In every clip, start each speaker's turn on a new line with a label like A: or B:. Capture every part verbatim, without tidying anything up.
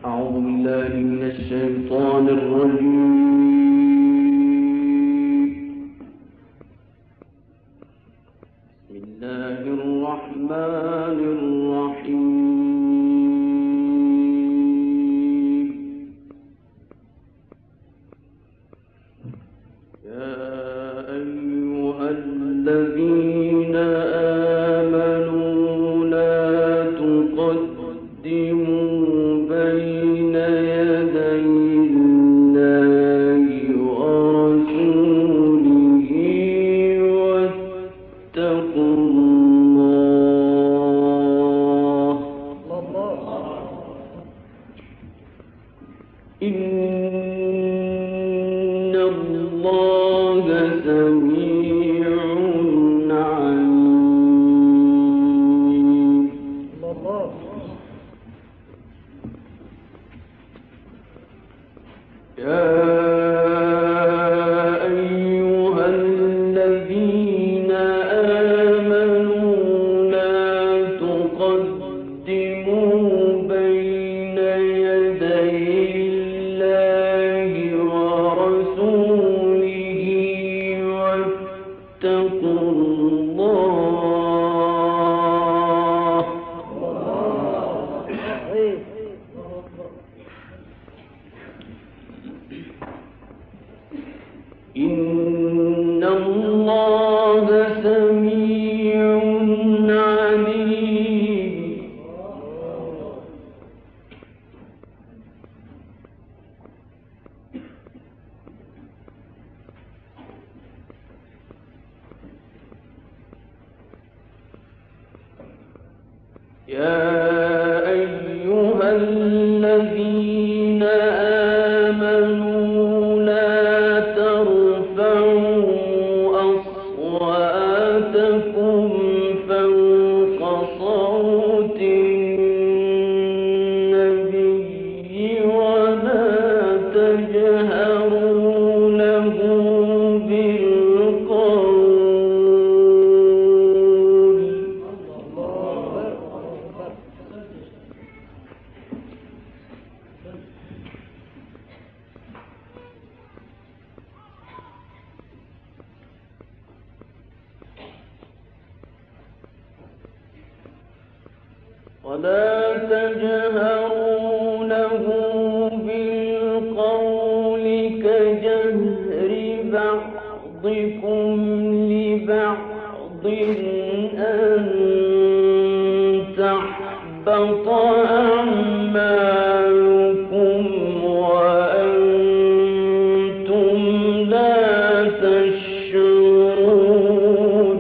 A: أعوذ بالله من الشيطان الرجيم. بسم الله الرحمن الرحيم. يا أيها الذين آمنوا لا تقدموا بين يدي الله ورسوله واتقوا الله. إن الله سميع عليم. يا أيها الذين آمنوا لا تقدموا بين يدي الله ورسوله واتقوا الله. إن الله سميع عليم. يا أيها الذين آمنوا لا ترفعوا أصواتكم فوق صوت النبي ولا تجهروا له بالقول ولا تجهروا له بالقول كجهر بعضكم لبعض أن تحبط أعمالكم وأنتم لا تشعرون.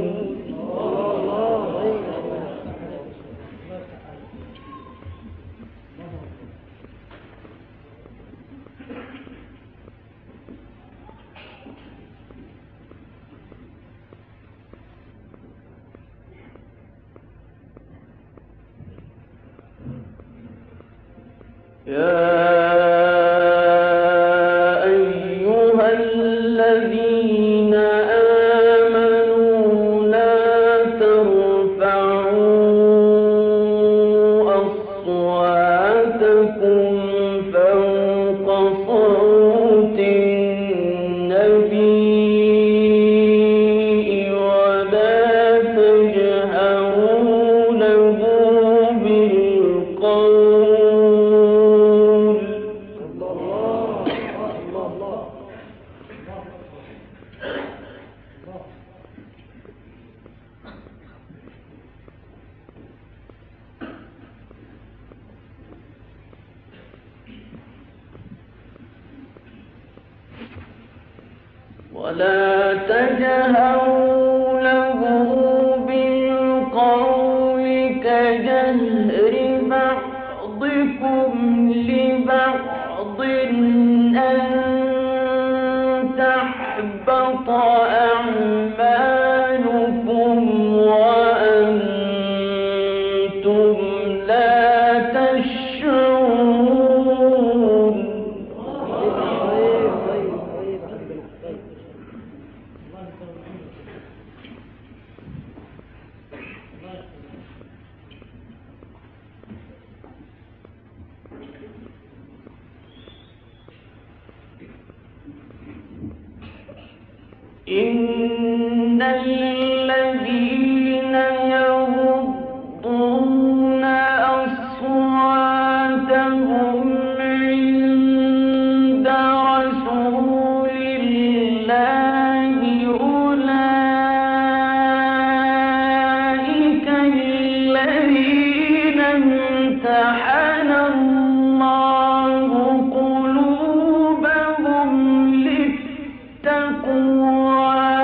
A: يا أيها الذين آمنوا لا ترفعوا أصواتكم فوق صوت النبي ولا تجهروا له بالقول ولا تجهروا له بالقول كجهر بعضكم لبعض أن تحبط أعمالكم وأنتم لا تشعرون. إن الذين يغضون أصواتهم عند رسول الله أولئك الذين امتحن الله قلوبهم للتقوى.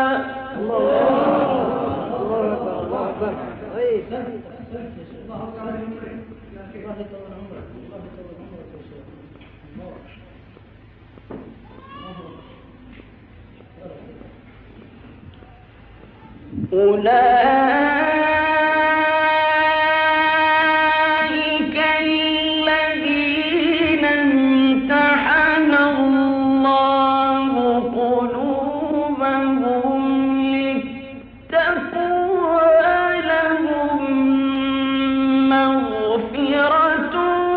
A: أولئك الذين امتحن الله قلوبهم للتقوى لهم مغفرة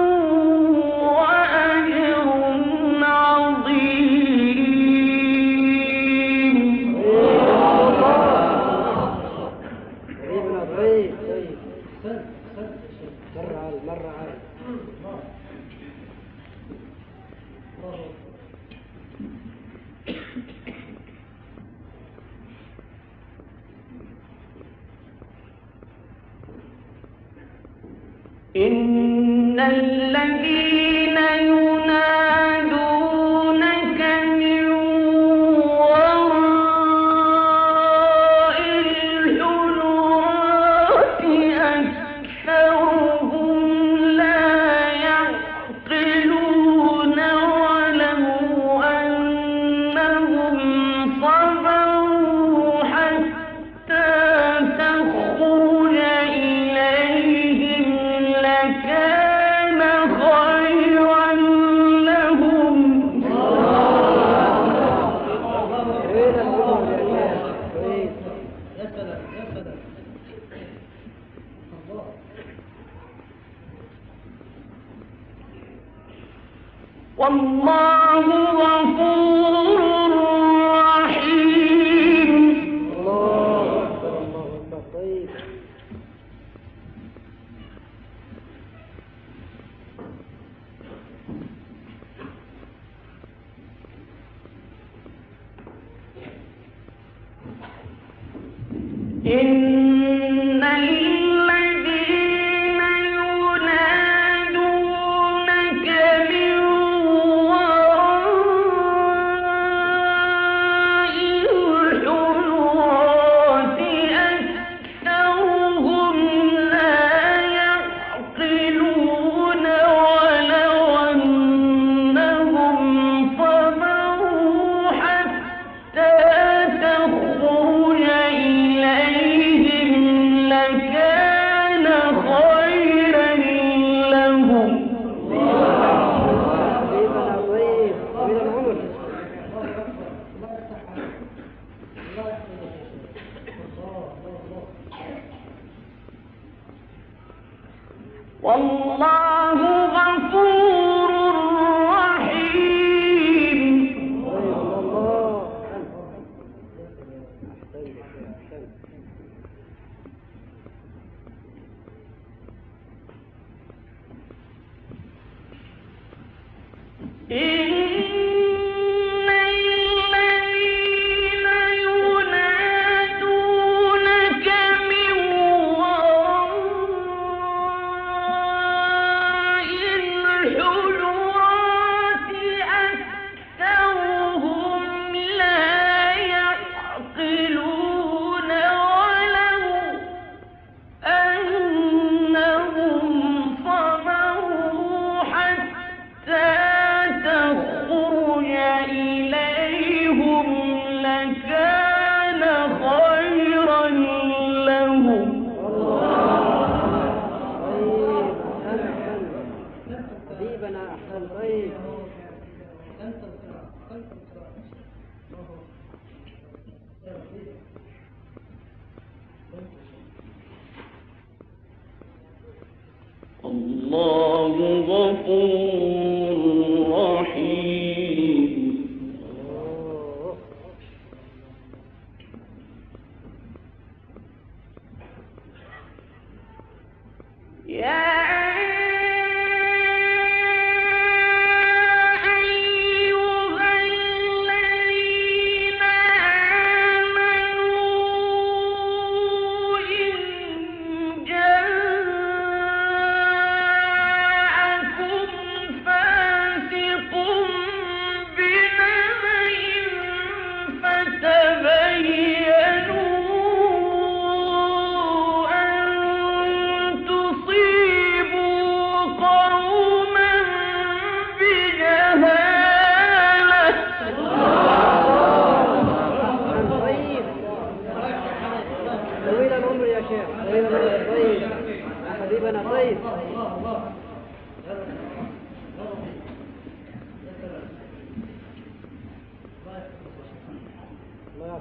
A: وأجر عظيم. إن الذين ينادونك من وراء الحجرات أكثرهم لا يعقلون ولو أنهم صبروا حتى تخرج إليهم لكان خيرا لهم. والله غفور رحيم. إن الذين ينادونك من وراء الحجرات أكثرهم لا يعقلون ولو أنهم صبروا حتى تخرج إليهم لكان خيرا لهم. والله غفور رحيم. إن الذين ينادونك من وراء الحجرات أكثرهم لا يعقلون ولو أنهم صبروا حتى تخرج إليهم لكان خيرا لهم.
B: حبيبنا أحسن طيب.
A: الله غفور رحيم.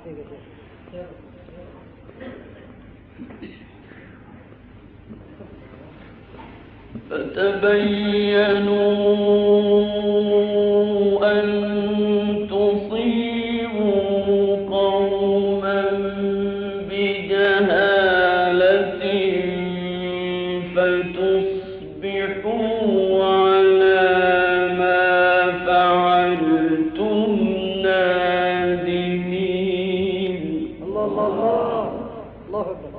B: فيك يا شيخ.
A: فتبينوا أن تصيبوا قوما بجهالة فتصبحوا على ما فعلتم نادمين.
B: الله الله الله الله أكبر.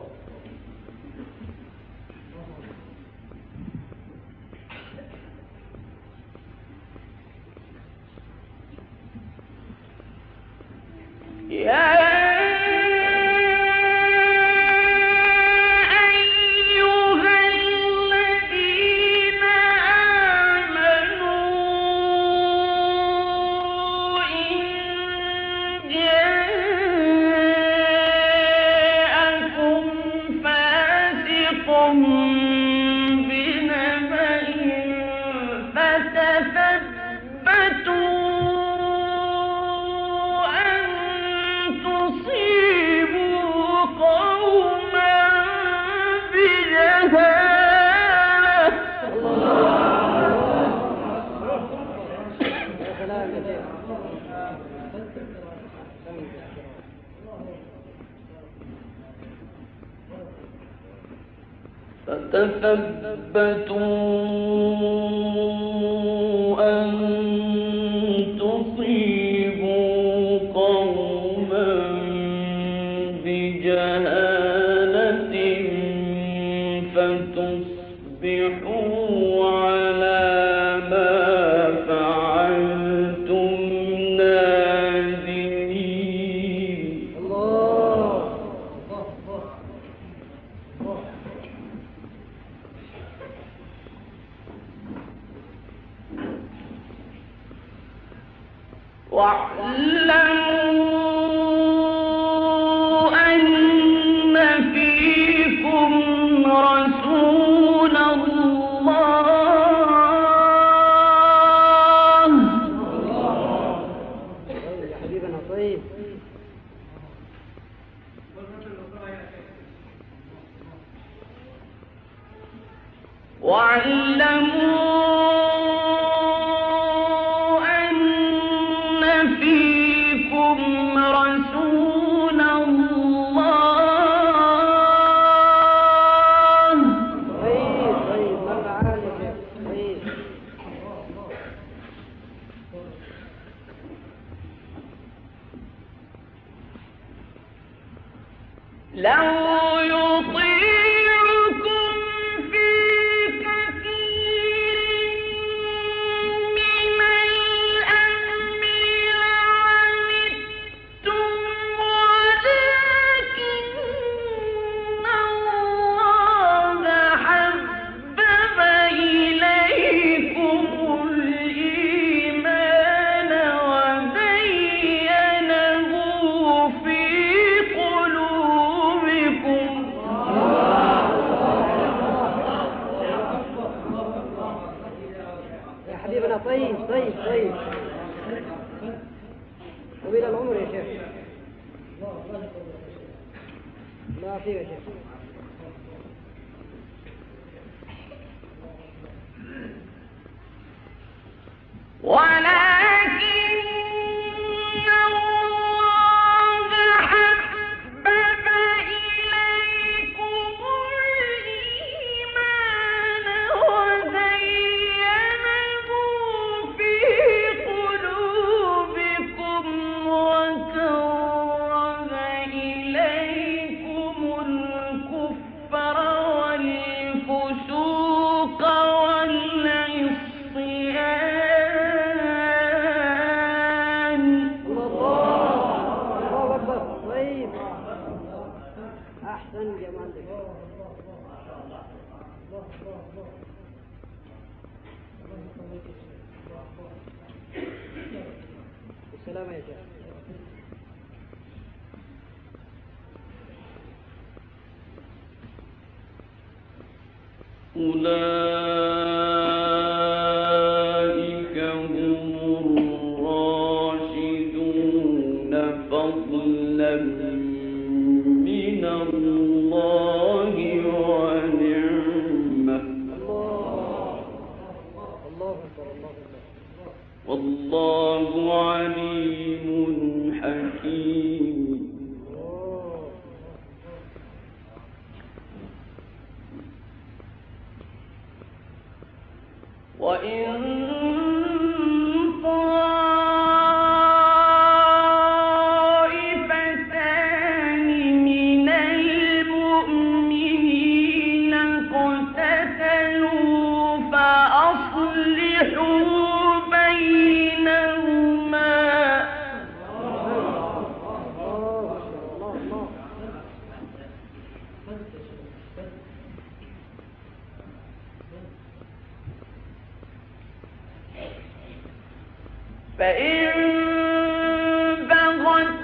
A: فتثبتوا أن تصيبوا قوما بجهالة فتصبحوا على ما فعلتم نادمين.
B: الله
A: واعلموا أن فيكم رسول الله.
B: يا حبيبنا طيب.
A: واعلموا رسول الله.
B: طيب طيب مرة عالية. طيب
A: لو يطيعكم في كثير من الأمر لعنتم ولكن الله حبب إليكم الإيمان وزينه في قلوبكم.
B: يا حبيبنا طيب طيب طيب. طويل العمر يا شيخ. لا فيك يا شيخ.
A: ولكن الله حبب إليكم الإيمان وزينه في قلوبكم وكره إليكم الكفر والفسوق والعصيان.
B: الله أكبر. طيب أحسن جمالك. السلام يا شيخ.
A: أولئك هم الراشدون فضلا والله عليم حكيم. وإن فإن بغت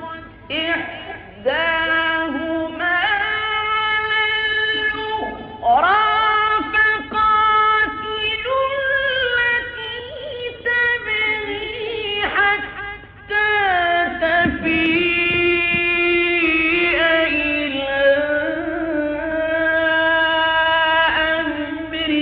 A: إحداهما على الأخرى فقاتلوا التي تبغي حتى تفيء إلى أمر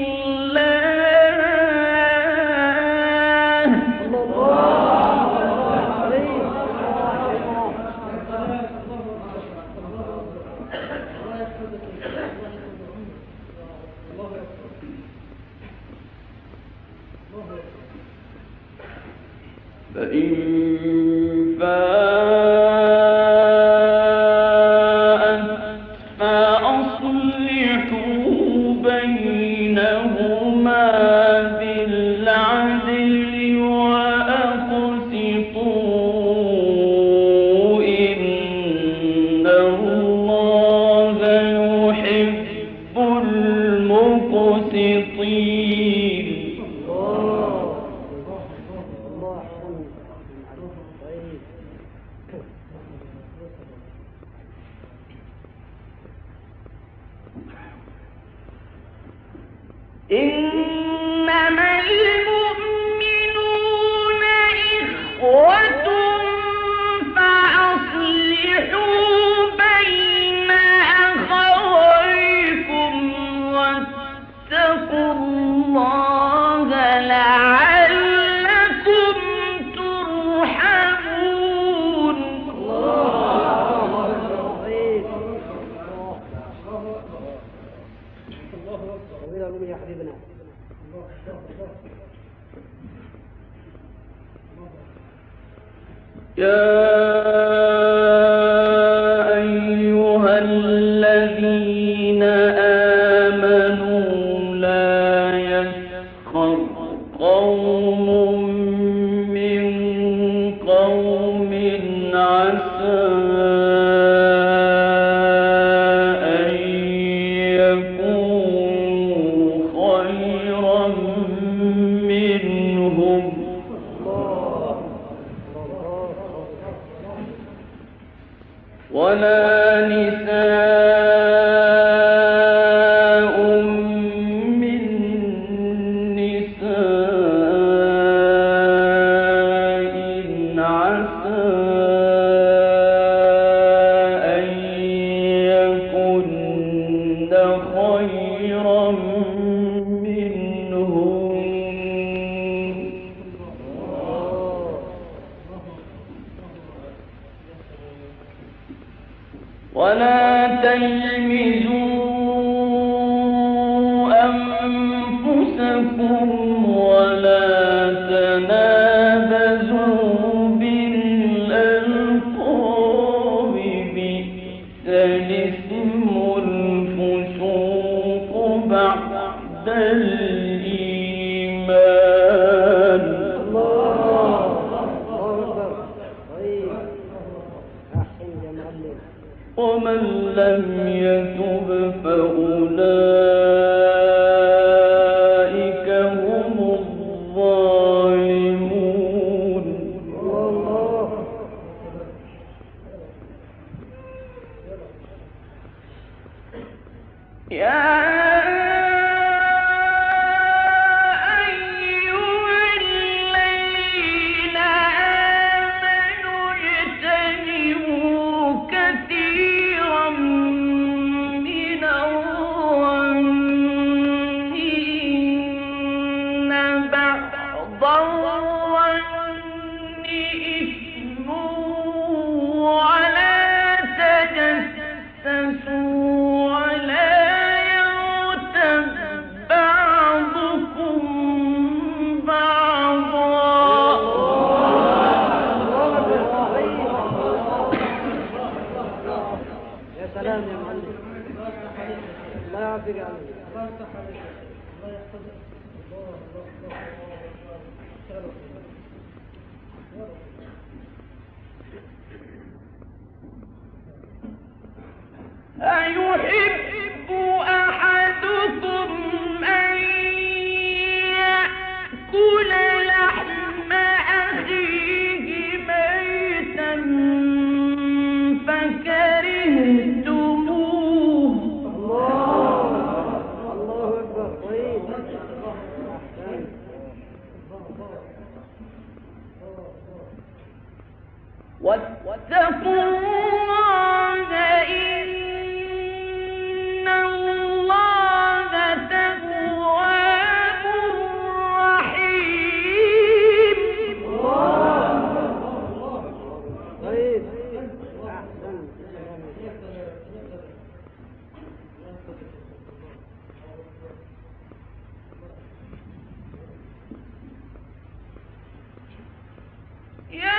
A: فإن فاءت فأصلحوا بينهما بالعدل وأقسطوا إن الله يحب المقسطين. إنما المؤمنون إخوة فأصلحوا بين أخويكم واتقوا الله لعلكم ترحمون.
B: يا حبيبنا
A: يا أيها الذين آمنوا لا يسخر قوم من قوم عسى ولا نساء من نساء عسى أن يكن خيرا منهن. ولا تلمزوا أنفسكم ولا تنابزوا بالألقاب بئس الاسم الفسوق بعد الإيمان. ومن لم يتب فأولئك هم الظالمون. يا كثيرا
C: إثم ولا تجسسوا ولا يغتب بعضكم بعضا.
B: يا سلام يا معلم، الله يعافيك عليك.
C: أيحب أحدكم أن يأكل لحم أخيه ميتا فكرهتموه.
B: الله أكبر. طيب
C: واتقوا الله إن الله تواب رحيم.
B: طيب أحسن.
C: يا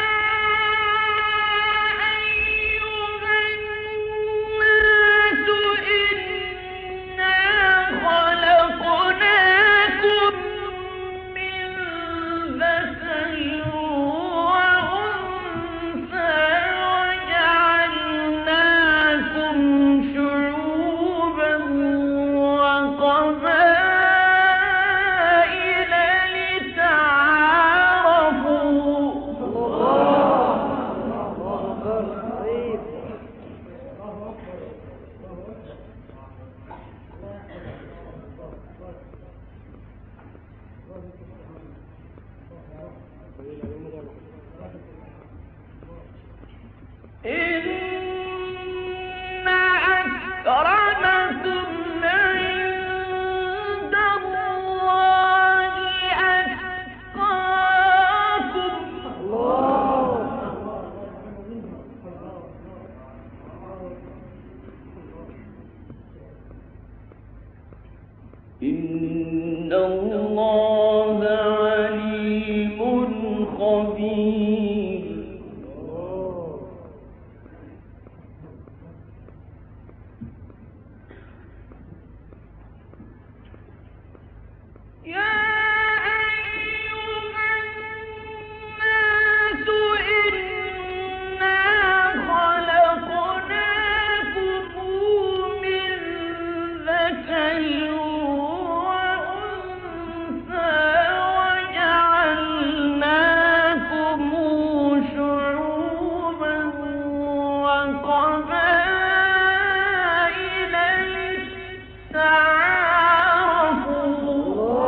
C: إن أكرمكم عند الله أتقاكم. إن الله عليم خبير. يا أيها الناس إنا خلقناكم من ذكر وأنثى وجعلناكم شعوبا وقبائل لتعارفوا.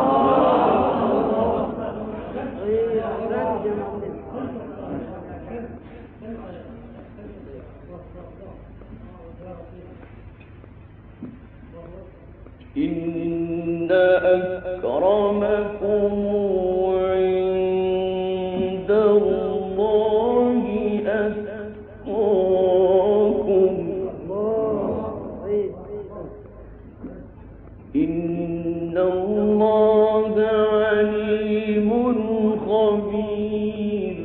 C: إن أكرمكم عند الله أتقاكم. إن الله عليم خبير.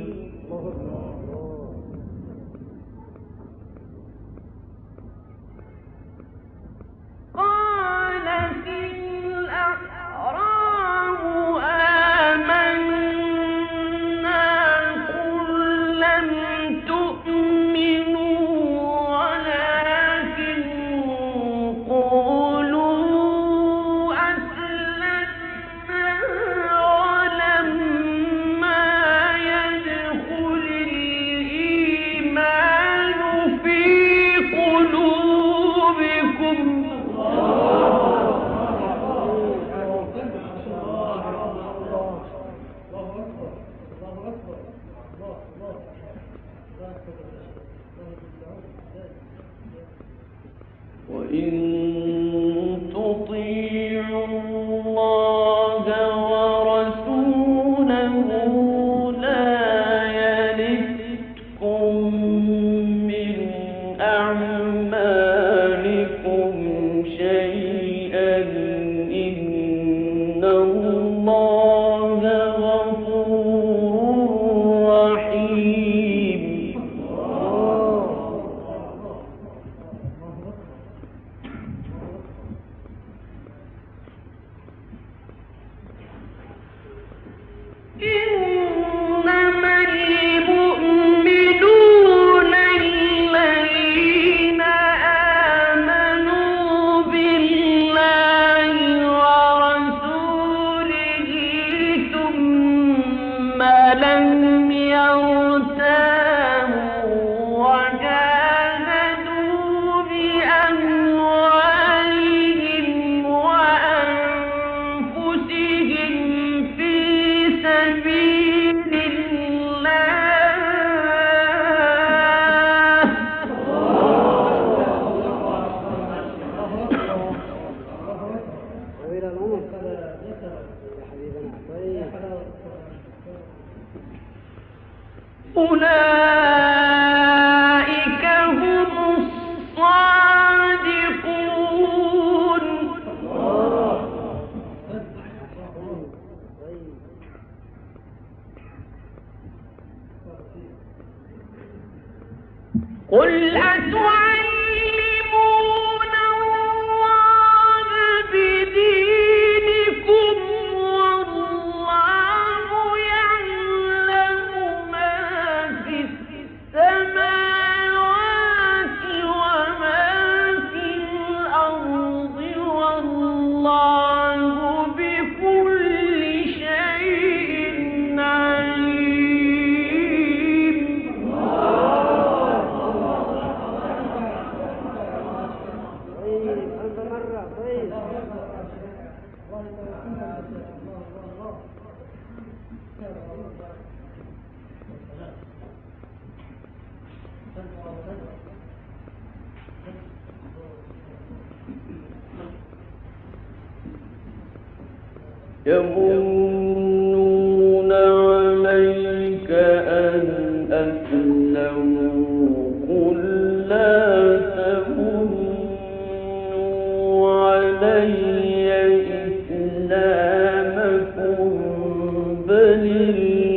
C: قالت الأعراب آمنا قل لم تؤمنوا ولكن قولوا أسلمنا ولما يدخل الإيمان في قلوبكم. وإن تطيعوا الله ورسوله لا يلدكم ولم يرتابوا وجاهدوا بأموالهم وأنفسهم في سبيل الله
B: طويل العمر يا حبيبنا طيب
C: أولئك هم الصادقون قل أتعلمون الله بدينكم والله يعلم ما في السماوات وما في الأرض والله بكل شيء عليم
B: طيب ألف مرة طيب
A: يمنون عليك أن أسلموا قل لا تمنوا علي إسلامكم بل